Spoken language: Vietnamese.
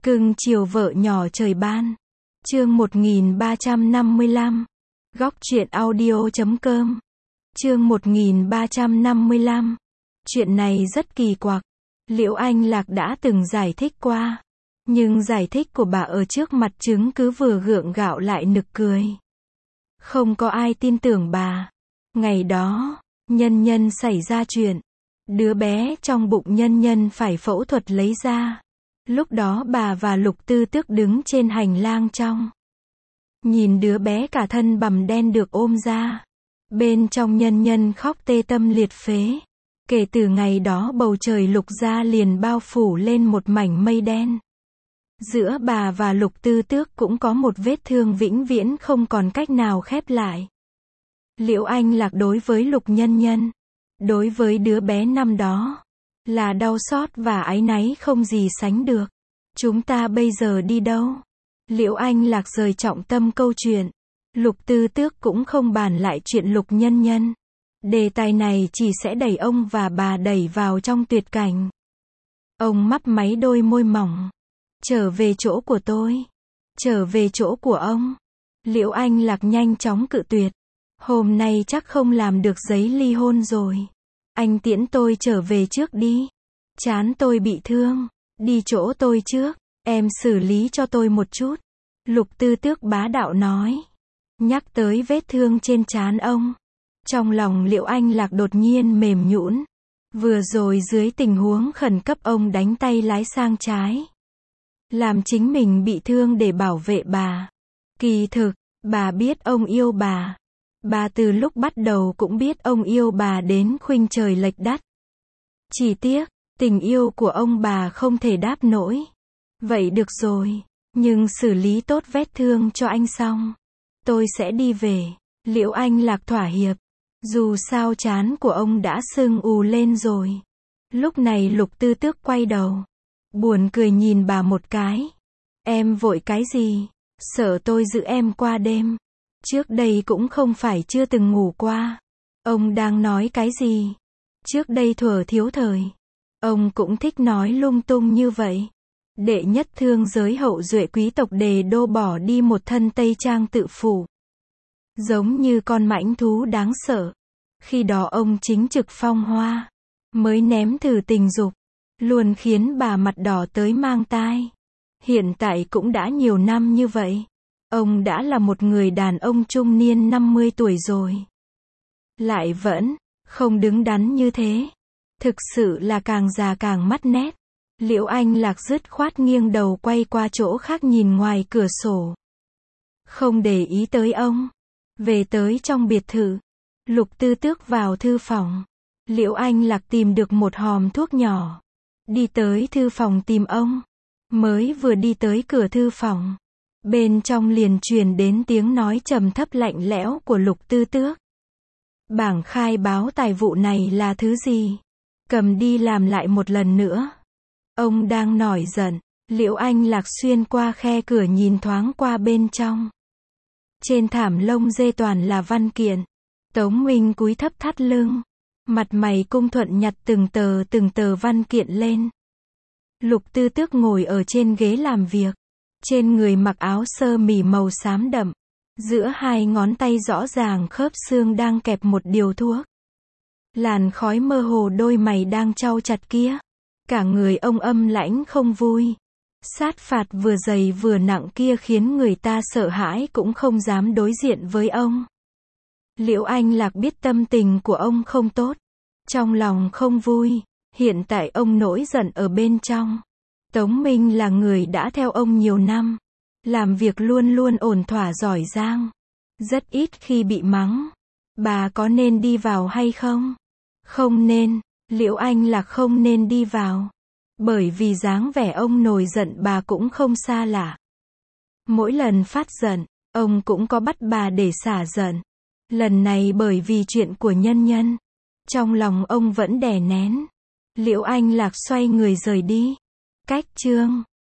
Cưng chiều vợ nhỏ trời ban. Chương 1355. Góc truyện audio.com. Chương 1355. Chuyện này rất kỳ quặc. Liễu Anh Lạc đã từng giải thích qua. Nhưng giải thích của bà ở trước mặt chứng cứ vừa gượng gạo lại nực cười. Không có ai tin tưởng bà. Ngày đó, Nhân Nhân xảy ra chuyện. Đứa bé trong bụng Nhân Nhân phải phẫu thuật lấy ra. Lúc đó bà và Lục Tư Tước đứng trên hành lang trong. Nhìn đứa bé cả thân bằm đen được ôm ra. Bên trong Nhân Nhân khóc tê tâm liệt phế. Kể từ ngày đó bầu trời Lục gia liền bao phủ lên một mảnh mây đen. Giữa bà và Lục Tư Tước cũng có một vết thương vĩnh viễn không còn cách nào khép lại. Liễu Anh Lạc đối với Lục Nhân Nhân, đối với đứa bé năm đó, là đau xót và áy náy không gì sánh được. Chúng ta bây giờ đi đâu? Liễu Anh Lạc rời trọng tâm câu chuyện. Lục Tư Tước cũng không bàn lại chuyện Lục Nhân Nhân. Đề tài này chỉ sẽ đẩy ông và bà đẩy vào trong tuyệt cảnh. Ông mấp máy đôi môi mỏng. Trở về chỗ của tôi. Trở về chỗ của ông. Liễu Anh Lạc nhanh chóng cự tuyệt. Hôm nay chắc không làm được giấy ly hôn rồi. Anh tiễn tôi trở về trước đi. Trán tôi bị thương. Đi chỗ tôi trước. Em xử lý cho tôi một chút. Lục Tư Tước bá đạo nói. Nhắc tới vết thương trên trán ông. Trong lòng Liễu Anh Lạc đột nhiên mềm nhũn. Vừa rồi dưới tình huống khẩn cấp ông đánh tay lái sang trái. Làm chính mình bị thương để bảo vệ bà. Kỳ thực, bà biết ông yêu bà. Bà từ lúc bắt đầu cũng biết ông yêu bà đến khuynh trời lệch đất. Chỉ tiếc, tình yêu của ông bà không thể đáp nổi. Vậy được rồi, nhưng xử lý tốt vết thương cho anh xong. Tôi sẽ đi về. Liễu Anh Lạc thỏa hiệp. Dù sao trán của ông đã sưng ù lên rồi. Lúc này Lục Tư Tước quay đầu. Buồn cười nhìn bà một cái. Em vội cái gì? Sợ tôi giữ em qua đêm. Trước đây cũng không phải chưa từng ngủ qua. Ông đang nói cái gì? Trước đây thuở thiếu thời. Ông cũng thích nói lung tung như vậy. Đệ nhất thương giới hậu duệ quý tộc Đề Đô bỏ đi một thân tây trang tự phủ. Giống như con mãnh thú đáng sợ. Khi đó ông chính trực phong hoa. Mới ném thử tình dục. Luôn khiến bà mặt đỏ tới mang tai. Hiện tại cũng đã nhiều năm như vậy. Ông đã là một người đàn ông trung niên 50 tuổi rồi. Lại vẫn không đứng đắn như thế. Thực sự là càng già càng mất nét. Liễu Anh Lạc dứt khoát nghiêng đầu quay qua chỗ khác nhìn ngoài cửa sổ. Không để ý tới ông. Về tới trong biệt thự. Lục Tư Tước vào thư phòng. Liễu Anh Lạc tìm được một hòm thuốc nhỏ. Đi tới thư phòng tìm ông. Mới vừa đi tới cửa thư phòng. Bên trong liền truyền đến tiếng nói trầm thấp lạnh lẽo của Lục Tư Tước. Bảng khai báo tài vụ này là thứ gì? Cầm đi làm lại một lần nữa. Ông đang nổi giận. Liễu Anh Lạc xuyên qua khe cửa nhìn thoáng qua bên trong. Trên thảm lông dê toàn là văn kiện. Tống Minh cúi thấp thắt lưng. Mặt mày cung thuận nhặt từng tờ văn kiện lên. Lục Tư Tước ngồi ở trên ghế làm việc. Trên người mặc áo sơ mi màu xám đậm. Giữa hai ngón tay rõ ràng khớp xương đang kẹp một điều thuốc. Làn khói mơ hồ đôi mày đang chau chặt kia. Cả người ông âm lãnh không vui. Sát phạt vừa dày vừa nặng kia khiến người ta sợ hãi cũng không dám đối diện với ông. Liễu Anh Lạc biết tâm tình của ông không tốt. Trong lòng không vui. Hiện tại ông nổi giận ở bên trong. Tống Minh là người đã theo ông nhiều năm. Làm việc luôn luôn ổn thỏa giỏi giang. Rất ít khi bị mắng. Bà có nên đi vào hay không? Không nên. Liễu Anh Lạc không nên đi vào. Bởi vì dáng vẻ ông nổi giận bà cũng không xa lạ. Mỗi lần phát giận, ông cũng có bắt bà để xả giận. Lần này bởi vì chuyện của Nhân Nhân. Trong lòng ông vẫn đè nén. Liễu Anh Lạc xoay người rời đi. Cách chương